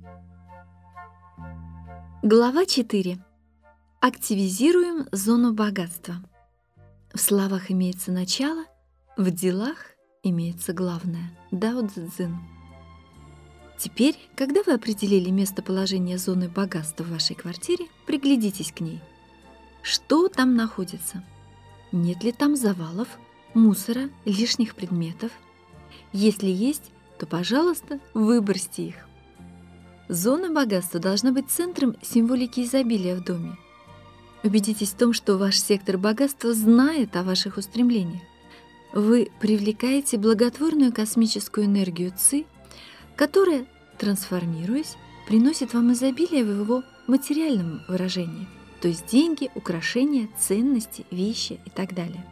Глава 4. Активизируем зону богатства. В словах имеется начало, в делах имеется главное. Дао Цзи Цзин. Теперь, когда вы определили местоположение зоны богатства в вашей квартире, приглядитесь к ней. Что там находится? Нет ли там завалов, мусора, лишних предметов? Если есть, то, пожалуйста, выбросьте их. Зона богатства должна быть центром символики изобилия в доме. Убедитесь в том, что ваш сектор богатства знает о ваших устремлениях. Вы привлекаете благотворную космическую энергию Ци, которая, трансформируясь, приносит вам изобилие в его материальном выражении, то есть деньги, украшения, ценности, вещи и так далее.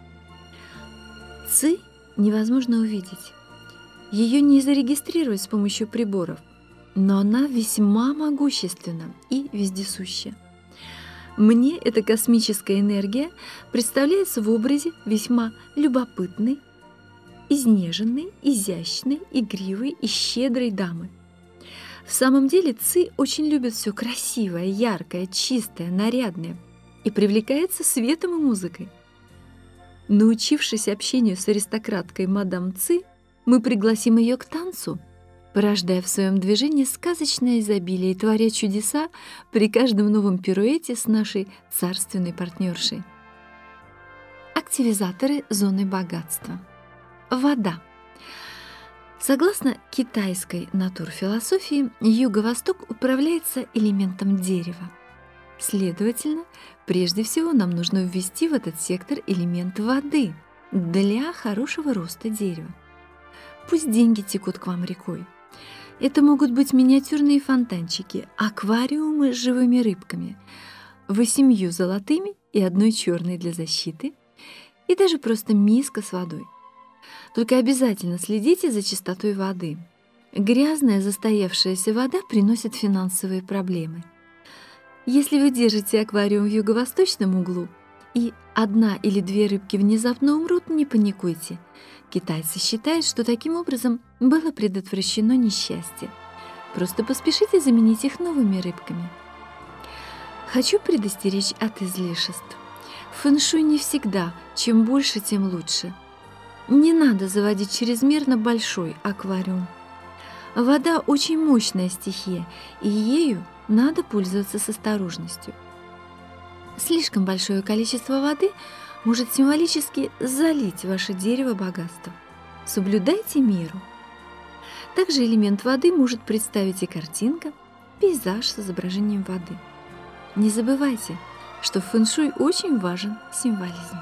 Ци невозможно увидеть. Ее не зарегистрировать с помощью приборов, но она весьма могущественна и вездесуща. Мне эта космическая энергия представляется в образе весьма любопытной, изнеженной, изящной, игривой и щедрой дамы. В самом деле Ци очень любит все красивое, яркое, чистое, нарядное и привлекается светом и музыкой. Научившись общению с аристократкой мадам Ци, мы пригласим ее к танцу, порождая в своем движении сказочное изобилие и творя чудеса при каждом новом пируэте с нашей царственной партнершей. Активизаторы зоны богатства. Вода. Согласно китайской натурфилософии, Юго-Восток управляется элементом дерева. Следовательно, прежде всего нам нужно ввести в этот сектор элемент воды для хорошего роста дерева. Пусть деньги текут к вам рекой. Это могут быть миниатюрные фонтанчики, аквариумы с живыми рыбками, 8 золотыми и 1 черной для защиты, и даже просто миска с водой. Только обязательно следите за чистотой воды. Грязная, застоявшаяся вода приносит финансовые проблемы. Если вы держите аквариум в юго-восточном углу, и 1 или 2 рыбки внезапно умрут, не паникуйте. Китайцы считают, что таким образом было предотвращено несчастье. Просто поспешите заменить их новыми рыбками. Хочу предостеречь от излишеств. В фэн-шуй не всегда чем больше, тем лучше. Не надо заводить чрезмерно большой аквариум. Вода очень мощная стихия, и ею надо пользоваться с осторожностью. Слишком большое количество воды может символически залить ваше дерево богатства. Соблюдайте меру. Также элемент воды может представить и картинка, пейзаж с изображением воды. Не забывайте, что в фэн-шуй очень важен символизм.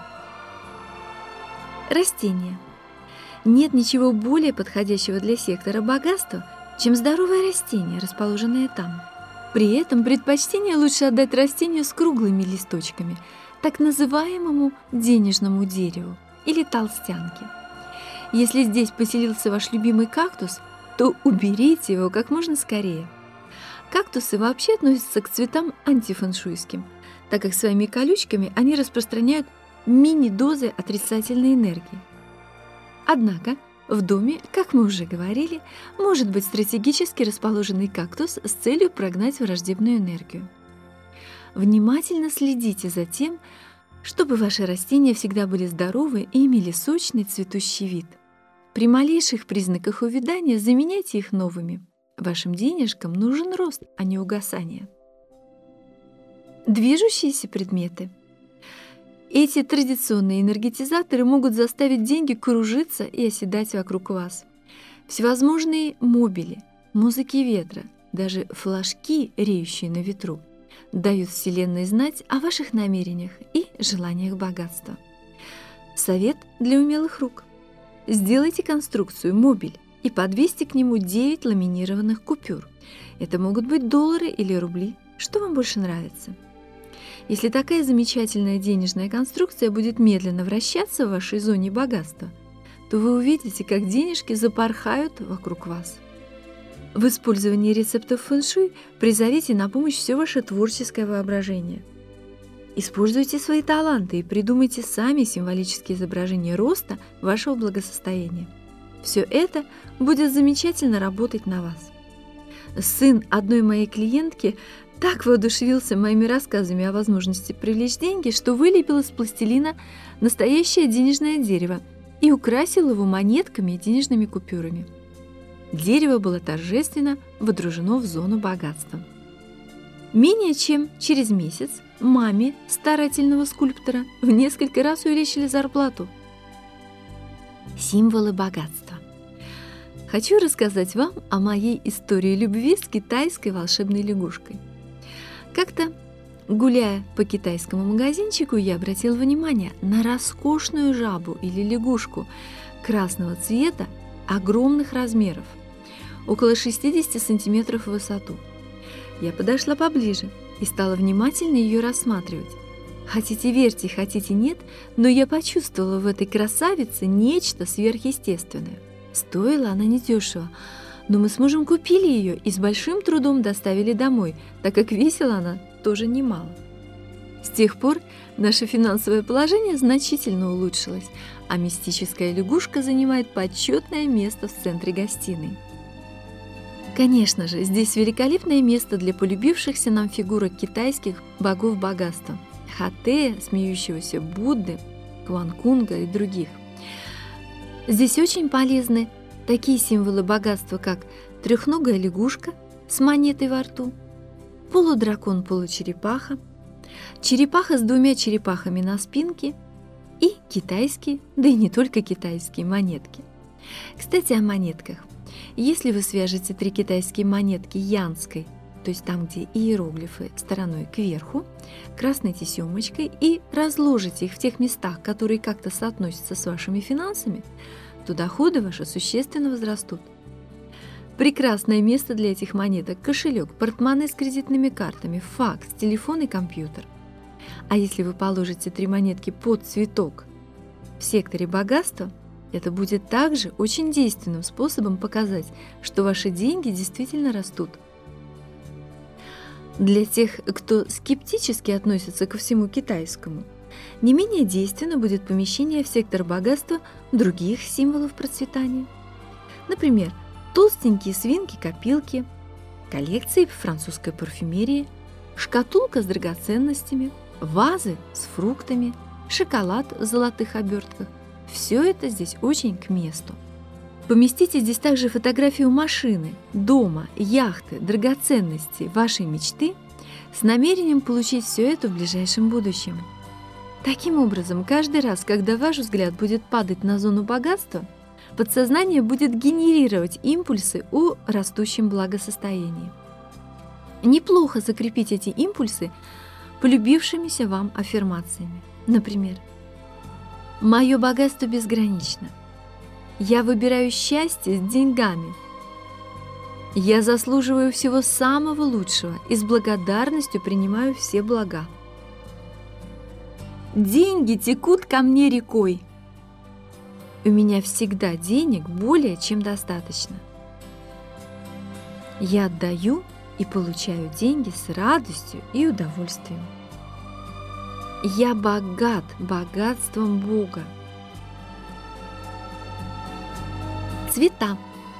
Растения. Нет ничего более подходящего для сектора богатства, чем здоровое растение, расположенное там. При этом предпочтение лучше отдать растению с круглыми листочками, так называемому денежному дереву или толстянке. Если здесь поселился ваш любимый кактус, то уберите его как можно скорее. Кактусы вообще относятся к цветам антифэншуйским, так как своими колючками они распространяют мини-дозы отрицательной энергии. Однако в доме, как мы уже говорили, может быть стратегически расположенный кактус с целью прогнать враждебную энергию. Внимательно следите за тем, чтобы ваши растения всегда были здоровы и имели сочный цветущий вид. При малейших признаках увядания заменяйте их новыми. Вашим денежкам нужен рост, а не угасание. Движущиеся предметы. Эти традиционные энергетизаторы могут заставить деньги кружиться и оседать вокруг вас. Всевозможные мобили, музыки ветра, даже флажки, реющие на ветру, дают Вселенной знать о ваших намерениях и желаниях богатства. Совет для умелых рук. Сделайте конструкцию мобиль и подвесьте к нему 9 ламинированных купюр. Это могут быть доллары или рубли, что вам больше нравится. Если такая замечательная денежная конструкция будет медленно вращаться в вашей зоне богатства, то вы увидите, как денежки запорхают вокруг вас. В использовании рецептов фэн-шуй призовите на помощь все ваше творческое воображение. Используйте свои таланты и придумайте сами символические изображения роста вашего благосостояния. Все это будет замечательно работать на вас. Сын одной моей клиентки так воодушевился моими рассказами о возможности привлечь деньги, что вылепил из пластилина настоящее денежное дерево и украсил его монетками и денежными купюрами. Дерево было торжественно водружено в зону богатства. Менее чем через месяц маме старательного скульптора в несколько раз увеличили зарплату. Символы богатства. Хочу рассказать вам о моей истории любви с китайской волшебной лягушкой. Как-то, гуляя по китайскому магазинчику, я обратила внимание на роскошную жабу или лягушку красного цвета огромных размеров, около 60 сантиметров в высоту. Я подошла поближе и стала внимательно ее рассматривать. Хотите верьте, хотите нет, но я почувствовала в этой красавице нечто сверхъестественное. Стоила она недешево, но мы с мужем купили ее и с большим трудом доставили домой, так как весила она тоже немало. С тех пор наше финансовое положение значительно улучшилось, а мистическая лягушка занимает почетное место в центре гостиной. Конечно же, здесь великолепное место для полюбившихся нам фигурок китайских богов богатства – Хатея, смеющегося Будды, Кванкунга и других. Здесь очень полезны такие символы богатства, как трехногая лягушка с монетой во рту, полудракон-получерепаха, черепаха с двумя черепахами на спинке и китайские, да и не только китайские монетки. Кстати, о монетках. Если вы свяжете 3 китайские монетки янской, то есть там, где иероглифы, стороной кверху, красной тесемочкой, и разложите их в тех местах, которые как-то соотносятся с вашими финансами, то доходы ваши существенно возрастут. Прекрасное место для этих монеток – кошелек, портмоне с кредитными картами, факс, телефон и компьютер. А если вы положите 3 монетки под цветок в секторе богатства, это будет также очень действенным способом показать, что ваши деньги действительно растут. Для тех, кто скептически относится ко всему китайскому, не менее действенно будет помещение в сектор богатства других символов процветания. Например, толстенькие свинки-копилки, коллекции французской парфюмерии, шкатулка с драгоценностями, вазы с фруктами, шоколад в золотых обертках. Все это здесь очень к месту. Поместите здесь также фотографию машины, дома, яхты, драгоценностей вашей мечты с намерением получить все это в ближайшем будущем. Таким образом, каждый раз, когда ваш взгляд будет падать на зону богатства, подсознание будет генерировать импульсы о растущем благосостоянии. Неплохо закрепить эти импульсы полюбившимися вам аффирмациями. Например, «Мое богатство безгранично. Я выбираю счастье с деньгами. Я заслуживаю всего самого лучшего и с благодарностью принимаю все блага. Деньги текут ко мне рекой. У меня всегда денег более чем достаточно. Я отдаю и получаю деньги с радостью и удовольствием. Я богат богатством Бога». Цвета.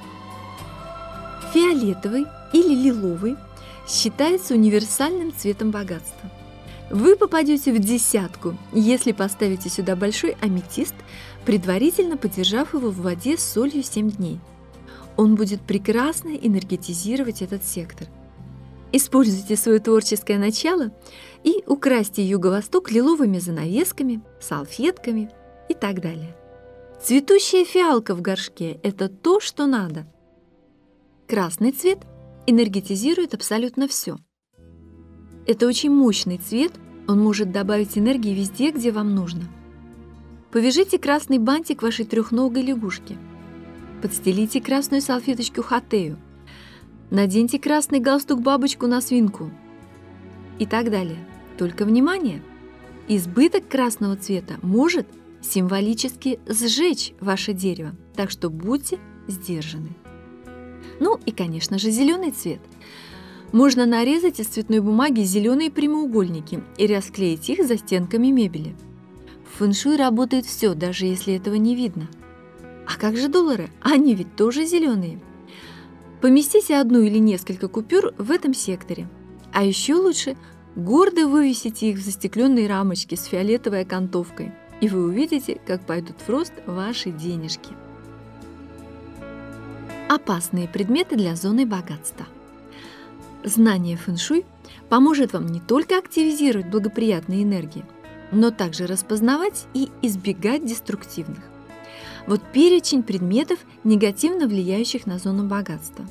Фиолетовый или лиловый считается универсальным цветом богатства. Вы попадете в десятку, если поставите сюда большой аметист, предварительно подержав его в воде с солью 7 дней. Он будет прекрасно энергетизировать этот сектор. Используйте свое творческое начало и украсьте юго-восток лиловыми занавесками, салфетками и так далее. Цветущая фиалка в горшке – это то, что надо. Красный цвет энергетизирует абсолютно все. Это очень мощный цвет, он может добавить энергии везде, где вам нужно. Повяжите красный бантик вашей трехногой лягушки. Подстелите красную салфеточку Хатею. Наденьте красный галстук-бабочку на свинку. И так далее. Только внимание! Избыток красного цвета может символически сжечь ваше дерево, так что будьте сдержаны. Ну и, конечно же, зеленый цвет. Можно нарезать из цветной бумаги зеленые прямоугольники и расклеить их за стенками мебели. В фэн-шуй работает все, даже если этого не видно. А как же доллары? Они ведь тоже зеленые. Поместите одну или несколько купюр в этом секторе. А еще лучше гордо вывесите их в застекленные рамочки с фиолетовой окантовкой, и вы увидите, как пойдут в рост ваши денежки. Опасные предметы для зоны богатства. Знание фэн-шуй поможет вам не только активизировать благоприятные энергии, но также распознавать и избегать деструктивных. Вот перечень предметов, негативно влияющих на зону богатства.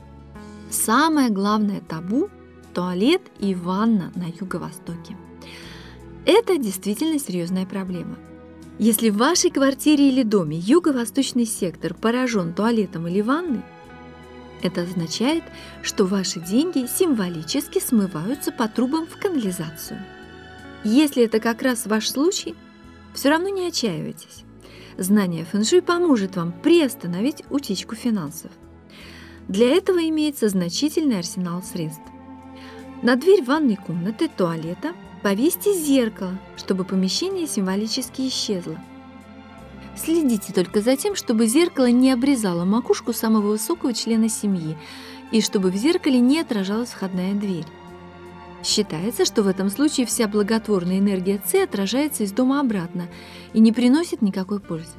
Самое главное табу – туалет и ванна на юго-востоке. Это действительно серьезная проблема. Если в вашей квартире или доме юго-восточный сектор поражен туалетом или ванной, это означает, что ваши деньги символически смываются по трубам в канализацию. Если это как раз ваш случай, все равно не отчаивайтесь. Знание фэн-шуй поможет вам приостановить утечку финансов. Для этого имеется значительный арсенал средств. На дверь ванной комнаты, туалета повесьте зеркало, чтобы помещение символически исчезло. Следите только за тем, чтобы зеркало не обрезало макушку самого высокого члена семьи и чтобы в зеркале не отражалась входная дверь. Считается, что в этом случае вся благотворная энергия Ци отражается из дома обратно и не приносит никакой пользы.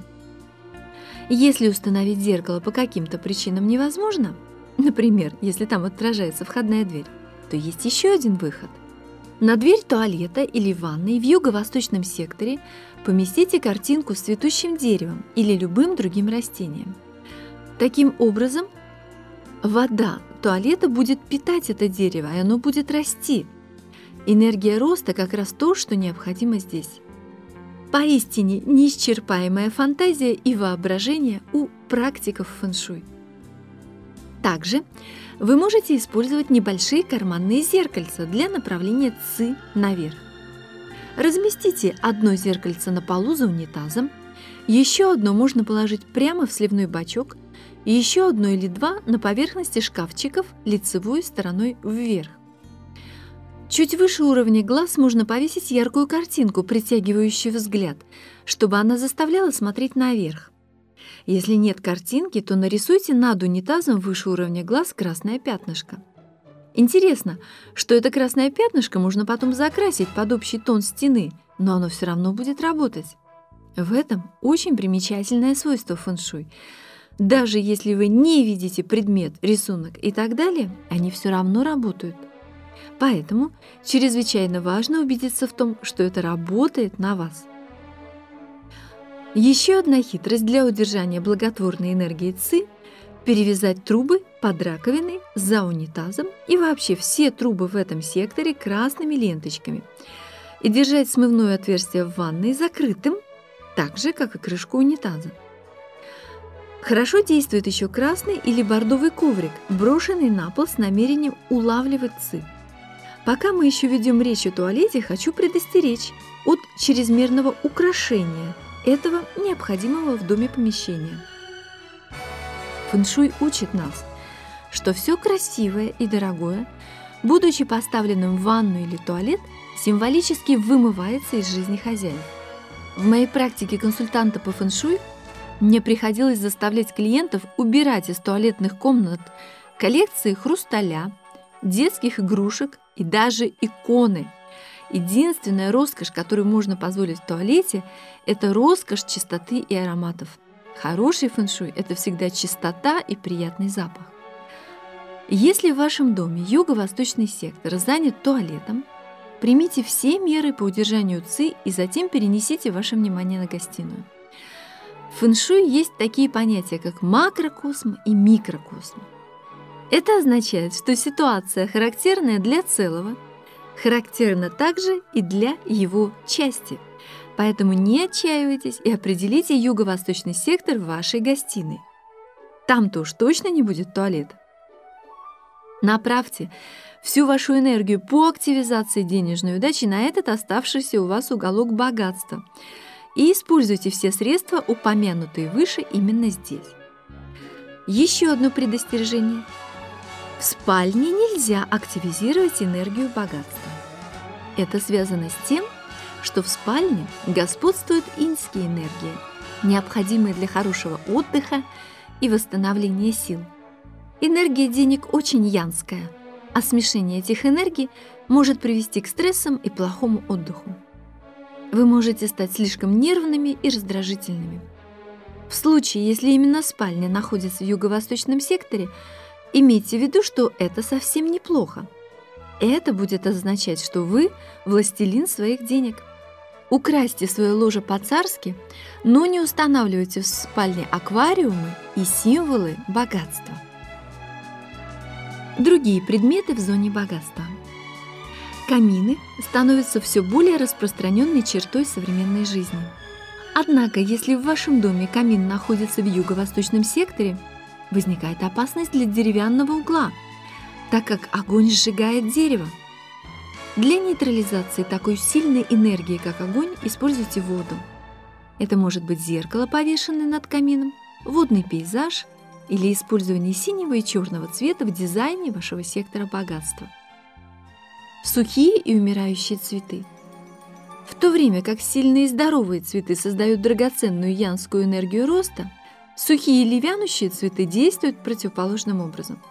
Если установить зеркало по каким-то причинам невозможно, например, если там отражается входная дверь, то есть еще один выход. На дверь туалета или ванной в юго-восточном секторе поместите картинку с цветущим деревом или любым другим растением. Таким образом, вода туалета будет питать это дерево, и оно будет расти. Энергия роста как раз то, что необходимо здесь. Поистине неисчерпаемая фантазия и воображение у практиков фэн-шуй. Также вы можете использовать небольшие карманные зеркальца для направления Ци наверх. Разместите одно зеркальце на полу за унитазом, еще одно можно положить прямо в сливной бачок, и еще одно или два на поверхности шкафчиков лицевой стороной вверх. Чуть выше уровня глаз можно повесить яркую картинку, притягивающую взгляд, чтобы она заставляла смотреть наверх. Если нет картинки, то нарисуйте над унитазом выше уровня глаз красное пятнышко. Интересно, что это красное пятнышко можно потом закрасить под общий тон стены, но оно все равно будет работать. В этом очень примечательное свойство фэн-шуй. Даже если вы не видите предмет, рисунок и так далее, они все равно работают. Поэтому чрезвычайно важно убедиться в том, что это работает на вас. Еще одна хитрость для удержания благотворной энергии Ци – перевязать трубы под раковиной, за унитазом и вообще все трубы в этом секторе красными ленточками и держать смывное отверстие в ванной закрытым, так же, как и крышку унитаза. Хорошо действует еще красный или бордовый коврик, брошенный на пол с намерением улавливать Ци. Пока мы еще ведем речь о туалете, хочу предостеречь от чрезмерного украшения этого необходимого в доме помещения. Фэн-шуй учит нас, что все красивое и дорогое, будучи поставленным в ванну или туалет, символически вымывается из жизни хозяев. В моей практике консультанта по фэн-шуй мне приходилось заставлять клиентов убирать из туалетных комнат коллекции хрусталя, детских игрушек и даже иконы. Единственная роскошь, которую можно позволить в туалете, это роскошь чистоты и ароматов. Хороший фэн-шуй – это всегда чистота и приятный запах. Если в вашем доме юго-восточный сектор занят туалетом, примите все меры по удержанию Ци и затем перенесите ваше внимание на гостиную. В фэн-шуй есть такие понятия, как макрокосм и микрокосм. Это означает, что ситуация, характерная для целого, характерна также и для его части. Поэтому не отчаивайтесь и определите юго-восточный сектор вашей гостиной. Там-то уж точно не будет туалета. Направьте всю вашу энергию по активизации денежной удачи на этот оставшийся у вас уголок богатства и используйте все средства, упомянутые выше, именно здесь. Еще одно предостережение. В спальне нельзя активизировать энергию богатства. Это связано с тем, что в спальне господствуют иньские энергии, необходимые для хорошего отдыха и восстановления сил. Энергия денег очень янская, а смешение этих энергий может привести к стрессам и плохому отдыху. Вы можете стать слишком нервными и раздражительными. В случае, если именно спальня находится в юго-восточном секторе, имейте в виду, что это совсем неплохо. Это будет означать, что вы властелин своих денег. Украсьте свое ложе по-царски, но не устанавливайте в спальне аквариумы и символы богатства. Другие предметы в зоне богатства. Камины становятся все более распространенной чертой современной жизни. Однако, если в вашем доме камин находится в юго-восточном секторе, возникает опасность для деревянного угла, так как огонь сжигает дерево. Для нейтрализации такой сильной энергии, как огонь, используйте воду. Это может быть зеркало, повешенное над камином, водный пейзаж или использование синего и черного цвета в дизайне вашего сектора богатства. Сухие и умирающие цветы. В то время как сильные и здоровые цветы создают драгоценную янскую энергию роста, сухие или вянущие цветы действуют противоположным образом.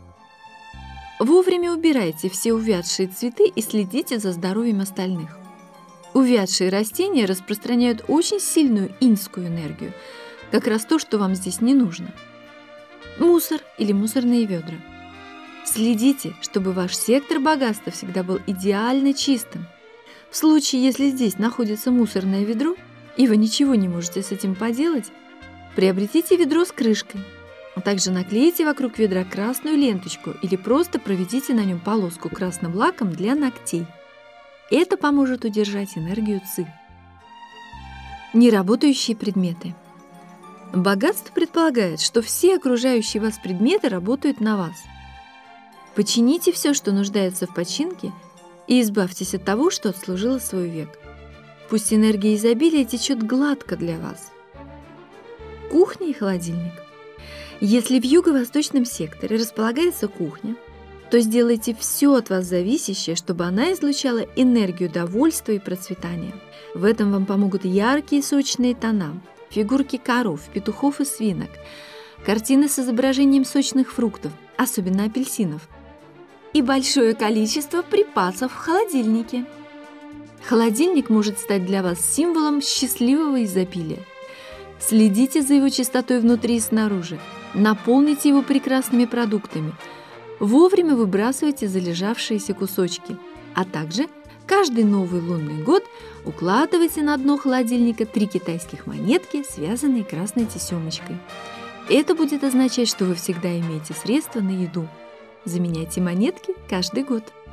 Вовремя убирайте все увядшие цветы и следите за здоровьем остальных. Увядшие растения распространяют очень сильную иньскую энергию, как раз то, что вам здесь не нужно. Мусор или мусорные ведра. Следите, чтобы ваш сектор богатства всегда был идеально чистым. В случае, если здесь находится мусорное ведро, и вы ничего не можете с этим поделать, приобретите ведро с крышкой, а также наклейте вокруг ведра красную ленточку или просто проведите на нем полоску красным лаком для ногтей. Это поможет удержать энергию ци. Неработающие предметы. Богатство предполагает, что все окружающие вас предметы работают на вас. Почините все, что нуждается в починке, и избавьтесь от того, что отслужило свой век. Пусть энергия изобилия течет гладко для вас. Кухня и холодильник. Если в юго-восточном секторе располагается кухня, то сделайте все от вас зависящее, чтобы она излучала энергию довольства и процветания. В этом вам помогут яркие сочные тона, фигурки коров, петухов и свинок, картины с изображением сочных фруктов, особенно апельсинов, и большое количество припасов в холодильнике. Холодильник может стать для вас символом счастливого изобилия. Следите за его чистотой внутри и снаружи, наполните его прекрасными продуктами, вовремя выбрасывайте залежавшиеся кусочки, а также каждый новый лунный год укладывайте на дно холодильника 3 китайских монетки, связанные красной тесемочкой. Это будет означать, что вы всегда имеете средства на еду. Заменяйте монетки каждый год.